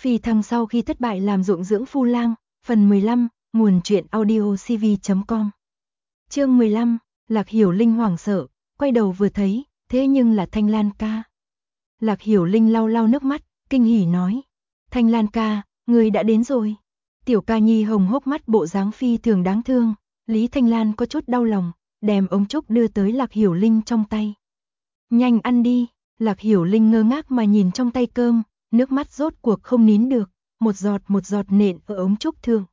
Phi thăng sau khi thất bại làm ruộng dưỡng phu lang, phần 15, nguồn truyện audio cv.com. Chương 15, Lạc Hiểu Linh hoảng sợ, quay đầu vừa thấy, thế nhưng là Thanh Lan ca. Lạc Hiểu Linh lau lau nước mắt, kinh hỉ nói: Thanh Lan ca, người đã đến rồi. Tiểu ca nhi hồng hốc mắt bộ dáng phi thường đáng thương, Lý Thanh Lan có chút đau lòng, đem ống trúc đưa tới Lạc Hiểu Linh trong tay. Nhanh ăn đi. Lạc Hiểu Linh ngơ ngác mà nhìn trong tay cơm, nước mắt rốt cuộc không nín được, một giọt nện ở ống trúc thượng.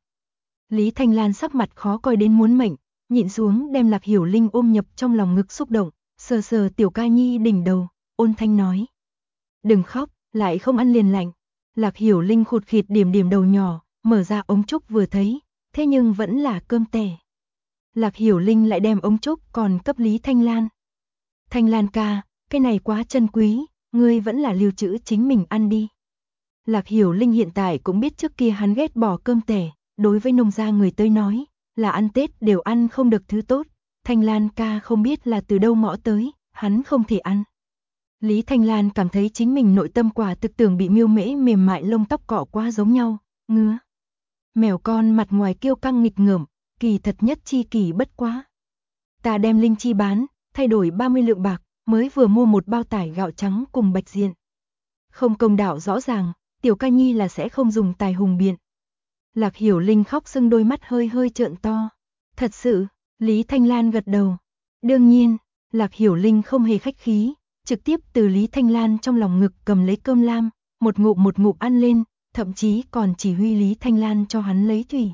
Lý Thanh Lan sắc mặt khó coi đến muốn mệnh, nhịn xuống đem Lạc Hiểu Linh ôm nhập trong lòng ngực xúc động, sờ sờ tiểu ca nhi đỉnh đầu, ôn thanh nói: Đừng khóc, lại không ăn liền lạnh. Lạc Hiểu Linh khụt khịt điểm đầu nhỏ, mở ra ống trúc vừa thấy, thế nhưng vẫn là cơm tẻ. Lạc Hiểu Linh lại đem ống trúc còn cấp Lý Thanh Lan. Thanh Lan ca, cái này quá chân quý, ngươi vẫn là lưu trữ chính mình ăn đi. Lạc Hiểu Linh hiện tại cũng biết trước kia hắn ghét bỏ cơm tẻ, đối với nông gia người tới nói, là ăn Tết đều ăn không được thứ tốt, Thanh Lan ca không biết là từ đâu mõ tới, hắn không thể ăn. Lý Thanh Lan cảm thấy chính mình nội tâm quả thực tưởng bị miêu mễ mềm mại lông tóc cọ quá giống nhau, ngứa. Mèo con mặt ngoài kiêu căng nghịch ngợm, kỳ thật nhất chi kỳ bất quá. Ta đem linh chi bán, thay đổi 30 lượng bạc, mới vừa mua một bao tải gạo trắng cùng bạch diện. Không công đạo rõ ràng, tiểu ca nhi là sẽ không dùng tài hùng biện. Lạc Hiểu Linh khóc sưng đôi mắt hơi trợn to. Thật sự, Lý Thanh Lan gật đầu. Đương nhiên, Lạc Hiểu Linh không hề khách khí, trực tiếp từ Lý Thanh Lan trong lòng ngực cầm lấy cơm lam, một ngụm ăn lên, thậm chí còn chỉ huy Lý Thanh Lan cho hắn lấy thủy.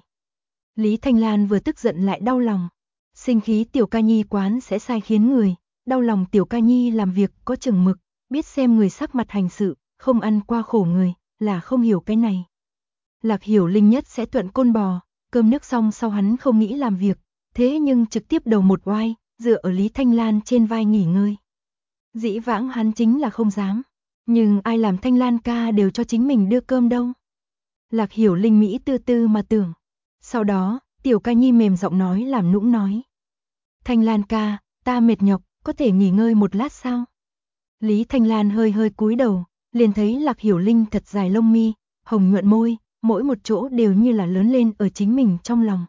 Lý Thanh Lan vừa tức giận lại đau lòng. Sinh khí tiểu ca nhi quán sẽ sai khiến người, đau lòng tiểu ca nhi làm việc có chừng mực, biết xem người sắc mặt hành sự, không ăn qua khổ người, là không hiểu cái này. Lạc Hiểu Linh nhất sẽ thuận côn bò, cơm nước xong sau hắn không nghĩ làm việc, thế nhưng trực tiếp đầu một oai, dựa ở Lý Thanh Lan trên vai nghỉ ngơi. Dĩ vãng hắn chính là không dám, nhưng ai làm Thanh Lan ca đều cho chính mình đưa cơm đâu. Lạc Hiểu Linh Mỹ tư mà tưởng. Sau đó, tiểu ca nhi mềm giọng nói làm nũng nói: Thanh Lan ca, ta mệt nhọc, có thể nghỉ ngơi một lát sao? Lý Thanh Lan hơi cúi đầu, liền thấy Lạc Hiểu Linh thật dài lông mi, hồng nhuận môi, mỗi một chỗ đều như là lớn lên ở chính mình trong lòng.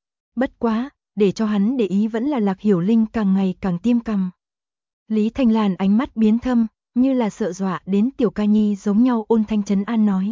Bất quá, để cho hắn để ý vẫn là Lạc Hiểu Linh càng ngày càng tiêm cằm. Lý Thanh Lan ánh mắt biến thâm, như là sợ dọa đến tiểu ca nhi giống nhau ôn thanh trấn an nói: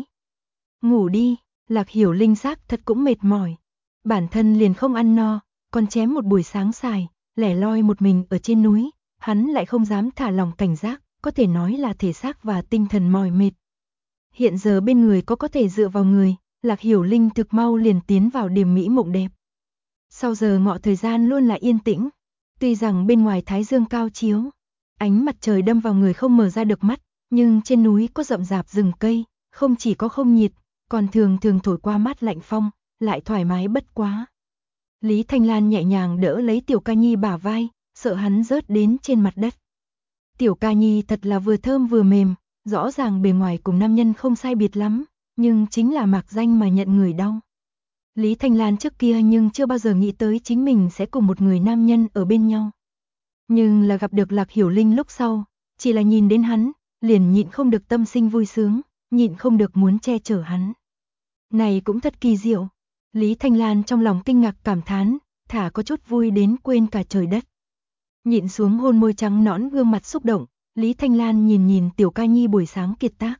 Ngủ đi. Lạc Hiểu Linh xác thật cũng mệt mỏi, bản thân liền không ăn no, còn chém một buổi sáng xài, lẻ loi một mình ở trên núi, hắn lại không dám thả lòng cảnh giác, có thể nói là thể xác và tinh thần mỏi mệt. Hiện giờ bên người có thể dựa vào người, Lạc Hiểu Linh thực mau liền tiến vào điểm mỹ mộng đẹp. Sau giờ ngọ thời gian luôn là yên tĩnh, tuy rằng bên ngoài thái dương cao chiếu, ánh mặt trời đâm vào người không mở ra được mắt, nhưng trên núi có rậm rạp rừng cây, không chỉ có không nhiệt, còn thường thổi qua mát lạnh phong, lại thoải mái bất quá. Lý Thanh Lan nhẹ nhàng đỡ lấy tiểu ca nhi bả vai, sợ hắn rớt đến trên mặt đất. Tiểu ca nhi thật là vừa thơm vừa mềm, rõ ràng bề ngoài cùng nam nhân không sai biệt lắm, nhưng chính là mạc danh mà nhận người đau. Lý Thanh Lan trước kia nhưng chưa bao giờ nghĩ tới chính mình sẽ cùng một người nam nhân ở bên nhau. Nhưng là gặp được Lạc Hiểu Linh lúc sau, chỉ là nhìn đến hắn, liền nhịn không được tâm sinh vui sướng, nhịn không được muốn che chở hắn. Này cũng thật kỳ diệu. Lý Thanh Lan trong lòng kinh ngạc cảm thán, thả có chút vui đến quên cả trời đất. Nhịn xuống hôn môi trắng nõn gương mặt xúc động, Lý Thanh Lan nhìn tiểu ca nhi buổi sáng kiệt tác.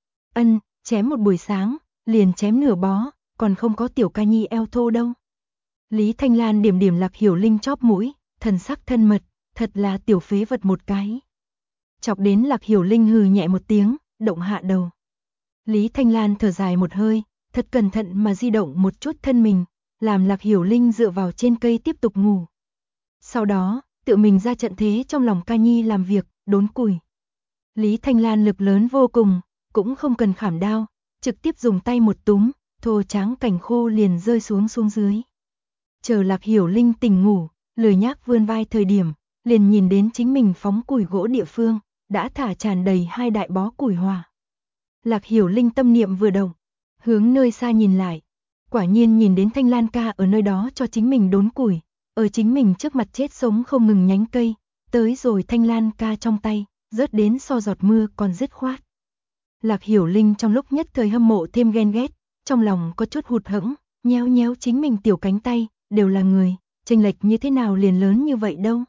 Chém một buổi sáng, liền chém nửa bó, còn không có tiểu ca nhi eo thô đâu. Lý Thanh Lan điểm Lạc Hiểu Linh chóp mũi, thần sắc thân mật, thật là tiểu phế vật một cái. Chọc đến Lạc Hiểu Linh hừ nhẹ một tiếng, động hạ đầu. Lý Thanh Lan thở dài một hơi, thật cẩn thận mà di động một chút thân mình, làm Lạc Hiểu Linh dựa vào trên cây tiếp tục ngủ. Sau đó, tự mình ra trận thế trong lòng ca nhi làm việc, đốn củi. Lý Thanh Lan lực lớn vô cùng, cũng không cần khảm đao, trực tiếp dùng tay một túm, thô tráng cành khô liền rơi xuống dưới. Chờ Lạc Hiểu Linh tỉnh ngủ, lười nhác vươn vai thời điểm, liền nhìn đến chính mình phóng củi gỗ địa phương, đã thả tràn đầy 2 đại bó củi hỏa. Lạc Hiểu Linh tâm niệm vừa động, hướng nơi xa nhìn lại, quả nhiên nhìn đến Thanh Lan ca ở nơi đó cho chính mình đốn củi, ở chính mình trước mặt chết sống không ngừng nhánh cây, tới rồi Thanh Lan ca trong tay, rớt đến so giọt mưa còn dứt khoát. Lạc Hiểu Linh trong lúc nhất thời hâm mộ thêm ghen ghét, trong lòng có chút hụt hẫng, nhéo nhéo chính mình tiểu cánh tay, đều là người, chênh lệch như thế nào liền lớn như vậy đâu.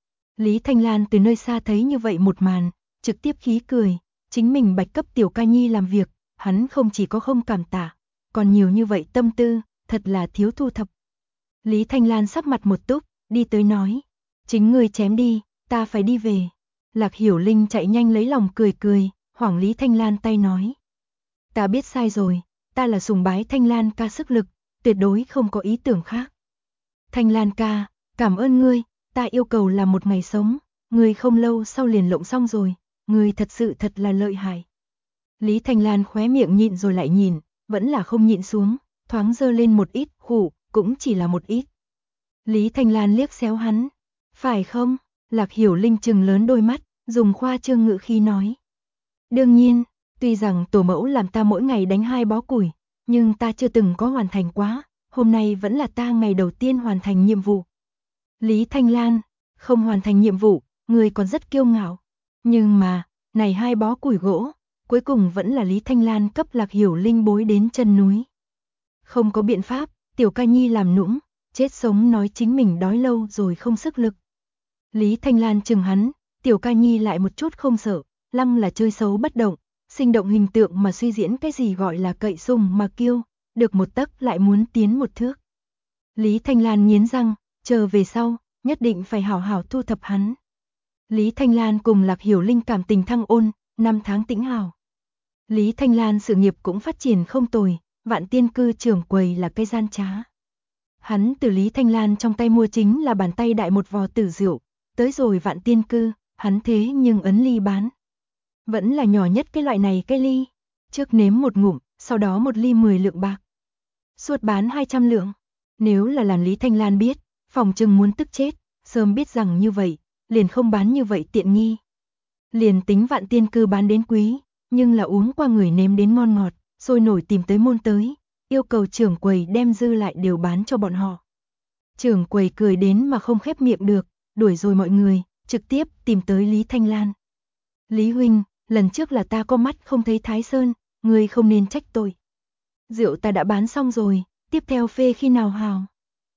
Lý Thanh Lan từ nơi xa thấy như vậy một màn, trực tiếp khí cười, chính mình bạch cấp tiểu ca nhi làm việc, hắn không chỉ có không cảm tạ, còn nhiều như vậy tâm tư, thật là thiếu thu thập. Lý Thanh Lan sắc mặt một túc, đi tới nói, chính ngươi chém đi, ta phải đi về. Lạc Hiểu Linh chạy nhanh lấy lòng cười cười, hoảng Lý Thanh Lan tay nói. Ta biết sai rồi, ta là sùng bái Thanh Lan ca sức lực, tuyệt đối không có ý tưởng khác. Thanh Lan ca, cảm ơn ngươi, ta yêu cầu là một ngày sống, ngươi không lâu sau liền lộng xong rồi, ngươi thật sự thật là lợi hại. Lý Thanh Lan khóe miệng nhịn rồi lại nhìn, vẫn là không nhịn xuống, thoáng dơ lên một ít, khủ, cũng chỉ là một ít. Lý Thanh Lan liếc xéo hắn, phải không? Lạc Hiểu Linh trừng lớn đôi mắt, dùng khoa trương ngữ khí nói. Đương nhiên, tuy rằng tổ mẫu làm ta mỗi ngày đánh 2 bó củi, nhưng ta chưa từng có hoàn thành quá, hôm nay vẫn là ta ngày đầu tiên hoàn thành nhiệm vụ. Lý Thanh Lan, không hoàn thành nhiệm vụ, người còn rất kiêu ngạo. Nhưng mà, này 2 bó củi gỗ, cuối cùng vẫn là Lý Thanh Lan cấp Lạc Hiểu Linh bối đến chân núi. Không có biện pháp, tiểu ca nhi làm nũng, chết sống nói chính mình đói lâu rồi không sức lực. Lý Thanh Lan chừng hắn, tiểu ca nhi lại một chút không sợ, lăng là chơi xấu bất động, sinh động hình tượng mà suy diễn cái gì gọi là cậy sùng mà kiêu, được một tấc lại muốn tiến một thước. Lý Thanh Lan nghiến răng, chờ về sau, nhất định phải hảo hảo thu thập hắn. Lý Thanh Lan cùng Lạc Hiểu Linh cảm tình thăng ôn, 5 tháng tĩnh hảo. Lý Thanh Lan sự nghiệp cũng phát triển không tồi, Vạn Tiên Cư trưởng quầy là cây gian trá. Hắn từ Lý Thanh Lan trong tay mua chính là bàn tay đại một vò tử rượu, tới rồi Vạn Tiên Cư, hắn thế nhưng ấn ly bán. Vẫn là nhỏ nhất cái loại này cái ly, trước nếm một ngụm, sau đó một ly 10 lượng bạc. Suốt bán 200 lượng, nếu là làm Lý Thanh Lan biết, phòng trừng muốn tức chết, sớm biết rằng như vậy, liền không bán như vậy tiện nghi. Liền tính Vạn Tiên Cư bán đến quý, nhưng là uống qua người nếm đến ngon ngọt, sôi nổi tìm tới môn tới, yêu cầu trưởng quầy đem dư lại đều bán cho bọn họ. Trưởng quầy cười đến mà không khép miệng được, đuổi rồi mọi người, trực tiếp tìm tới Lý Thanh Lan. Lý huynh, lần trước là ta có mắt không thấy Thái Sơn, ngươi không nên trách tôi. Rượu ta đã bán xong rồi, tiếp theo phê khi nào hào?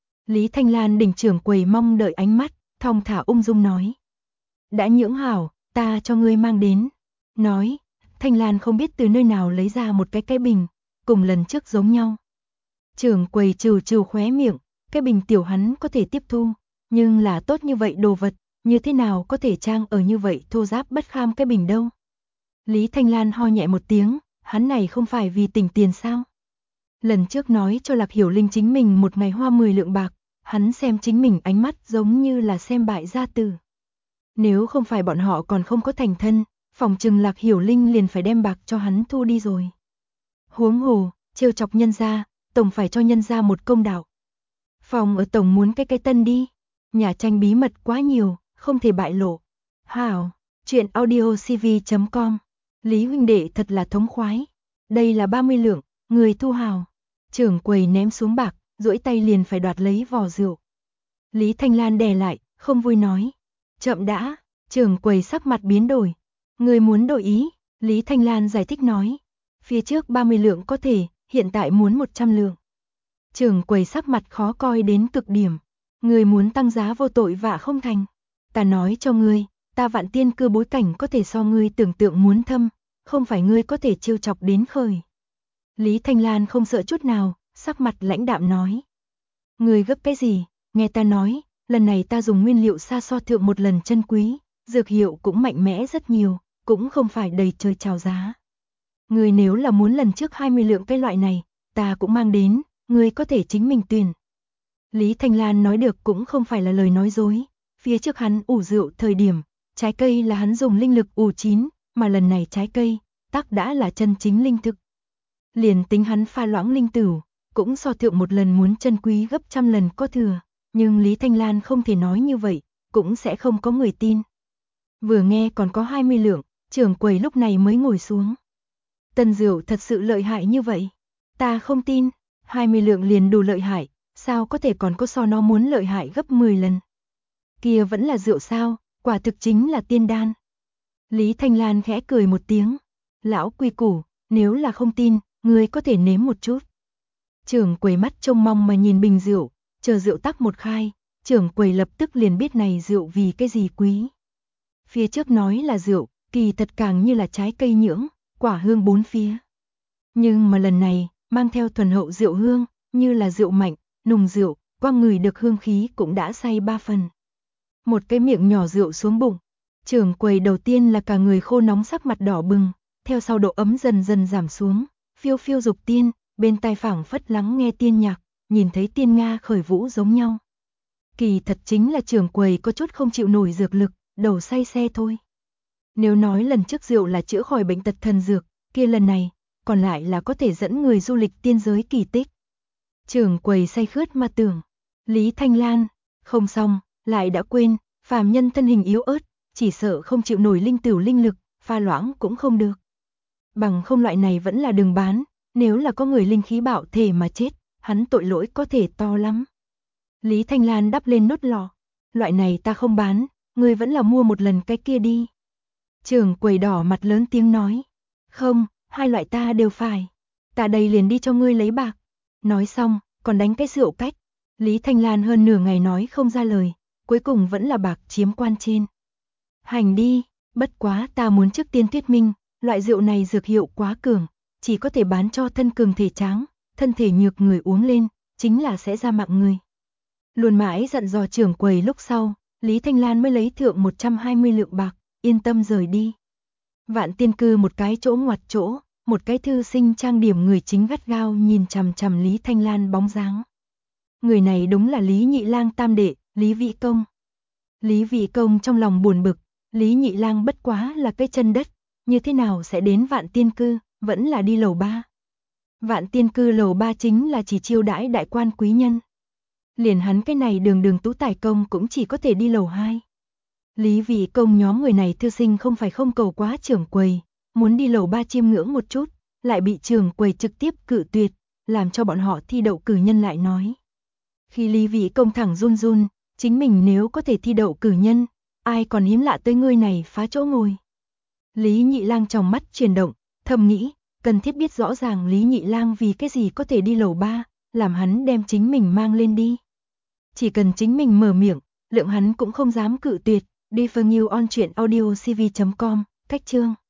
Lý Thanh Lan đỉnh trưởng quầy mong đợi ánh mắt, thong thả ung dung nói. Đã nhưỡng hảo, ta cho ngươi mang đến. Nói, Thanh Lan không biết từ nơi nào lấy ra một cái bình, cùng lần trước giống nhau. Trưởng quầy trừ trừ khóe miệng, cái bình tiểu hắn có thể tiếp thu, nhưng là tốt như vậy đồ vật, như thế nào có thể trang ở như vậy thô ráp bất kham cái bình đâu. Lý Thanh Lan ho nhẹ một tiếng, hắn này không phải vì tỉnh tiền sao? Lần trước nói cho Lạc Hiểu Linh chính mình một ngày hoa 10 lượng bạc, hắn xem chính mình ánh mắt giống như là xem bại gia tử. Nếu không phải bọn họ còn không có thành thân, phòng trừng Lạc Hiểu Linh liền phải đem bạc cho hắn thu đi rồi. Huống hồ, trêu chọc nhân gia, tổng phải cho nhân gia một công đạo. Phòng ở tổng muốn cái tân đi, nhà tranh bí mật quá nhiều, không thể bại lộ. Hảo, chuyện audiocv.com. Lý huynh đệ thật là thống khoái. Đây là 30 lượng, người thu hào. Trưởng quầy ném xuống bạc, duỗi tay liền phải đoạt lấy vò rượu. Lý Thanh Lan đè lại, không vui nói. Chậm đã, trưởng quầy sắc mặt biến đổi. Người muốn đổi ý, Lý Thanh Lan giải thích nói. Phía trước 30 lượng có thể, hiện tại muốn 100 lượng. Trưởng quầy sắc mặt khó coi đến cực điểm. Người muốn tăng giá vô tội vạ không thành. Ta nói cho ngươi, ta Vạn Tiên Cư bối cảnh có thể so ngươi tưởng tượng muốn thâm, không phải ngươi có thể trêu chọc đến khởi. Lý Thanh Lan không sợ chút nào, sắc mặt lãnh đạm nói. Ngươi gấp cái gì, nghe ta nói, lần này ta dùng nguyên liệu xa so thượng một lần chân quý, dược hiệu cũng mạnh mẽ rất nhiều, cũng không phải đầy trời chào giá. Ngươi nếu là muốn lần trước 20 lượng cái loại này, ta cũng mang đến, ngươi có thể chính mình tuyển. Lý Thanh Lan nói được cũng không phải là lời nói dối, phía trước hắn ủ rượu thời điểm, trái cây là hắn dùng linh lực ủ chín, mà lần này trái cây, tắc đã là chân chính linh thực. Liền tính hắn pha loãng linh tửu, cũng so thượng một lần muốn chân quý gấp trăm lần có thừa, nhưng Lý Thanh Lan không thể nói như vậy, cũng sẽ không có người tin. Vừa nghe còn có 20 lượng, trưởng quầy lúc này mới ngồi xuống. Tân rượu thật sự lợi hại như vậy, ta không tin, 20 lượng liền đủ lợi hại, sao có thể còn có so nó muốn lợi hại gấp 10 lần. Kia vẫn là rượu sao, quả thực chính là tiên đan. Lý Thanh Lan khẽ cười một tiếng, Lão quy củ, nếu là không tin, ngươi có thể nếm một chút. Trưởng quầy mắt trông mong mà nhìn bình rượu, chờ rượu tắc một khai, trưởng quầy lập tức liền biết này rượu vì cái gì quý. Phía trước nói là rượu, kỳ thật càng như là trái cây nhưỡng, quả hương bốn phía. Nhưng mà lần này, mang theo thuần hậu rượu hương, như là rượu mạnh, nùng rượu, qua người được hương khí cũng đã say 3 phần. Một cái miệng nhỏ rượu xuống bụng, trưởng quầy đầu tiên là cả người khô nóng sắc mặt đỏ bừng, theo sau độ ấm dần dần giảm xuống, phiêu phiêu dục tiên, bên tai phảng phất lắng nghe tiên nhạc, nhìn thấy tiên nga khởi vũ giống nhau. Kỳ thật chính là trưởng quầy có chút không chịu nổi dược lực, đầu say xe thôi. Nếu nói lần trước rượu là chữa khỏi bệnh tật thần dược, kia lần này, còn lại là có thể dẫn người du lịch tiên giới kỳ tích. Trưởng quầy say khướt mà tưởng, Lý Thanh Lan, không xong, lại đã quên, phàm nhân thân hình yếu ớt, chỉ sợ không chịu nổi linh tửu linh lực, pha loãng cũng không được. Bằng không loại này vẫn là đừng bán, nếu là có người linh khí bạo thể mà chết, hắn tội lỗi có thể to lắm. Lý Thanh Lan đắp lên nốt lọ, loại này ta không bán, ngươi vẫn là mua một lần cái kia đi. Trưởng quầy đỏ mặt lớn tiếng nói, không, hai loại ta đều phải, ta đây liền đi cho ngươi lấy bạc. Nói xong, còn đánh cái rượu cách. Lý Thanh Lan hơn nửa ngày nói không ra lời, cuối cùng vẫn là bạc chiếm quan trên. Hành đi, bất quá ta muốn trước tiên thuyết minh, loại rượu này dược hiệu quá cường, chỉ có thể bán cho thân cường thể tráng, thân thể nhược người uống lên, chính là sẽ ra mạng người. Luôn mãi dặn dò trưởng quầy lúc sau, Lý Thanh Lan mới lấy thượng 120 lượng bạc, yên tâm rời đi. Vạn Tiên Cư một cái chỗ ngoặt chỗ, một cái thư sinh trang điểm người chính gắt gao nhìn chằm chằm Lý Thanh Lan bóng dáng. Người này đúng là Lý Nhị Lang tam đệ, Lý Vĩ Công. Lý Vĩ Công trong lòng buồn bực, Lý Nhị Lang bất quá là cái chân đất, như thế nào sẽ đến Vạn Tiên Cư, vẫn là đi lầu 3. Vạn Tiên Cư lầu 3 chính là chỉ chiêu đãi đại quan quý nhân. Liền hắn cái này đường tú tài công cũng chỉ có thể đi lầu 2. Lý Vĩ Công nhóm người này thư sinh không phải không cầu quá trưởng quầy, muốn đi lầu 3 chiêm ngưỡng một chút, lại bị trưởng quầy trực tiếp cự tuyệt, làm cho bọn họ thi đậu cử nhân lại nói. Khi Lý Vĩ Công thẳng run run, chính mình nếu có thể thi đậu cử nhân, ai còn hiếm lạ tới ngươi này phá chỗ ngồi. Lý Nhị Lang trong mắt chuyển động, thầm nghĩ, cần thiết biết rõ ràng Lý Nhị Lang vì cái gì có thể đi lầu 3, làm hắn đem chính mình mang lên đi. Chỉ cần chính mình mở miệng, lượng hắn cũng không dám cự tuyệt. Đi for new on truyện audio cv.com, cách chương.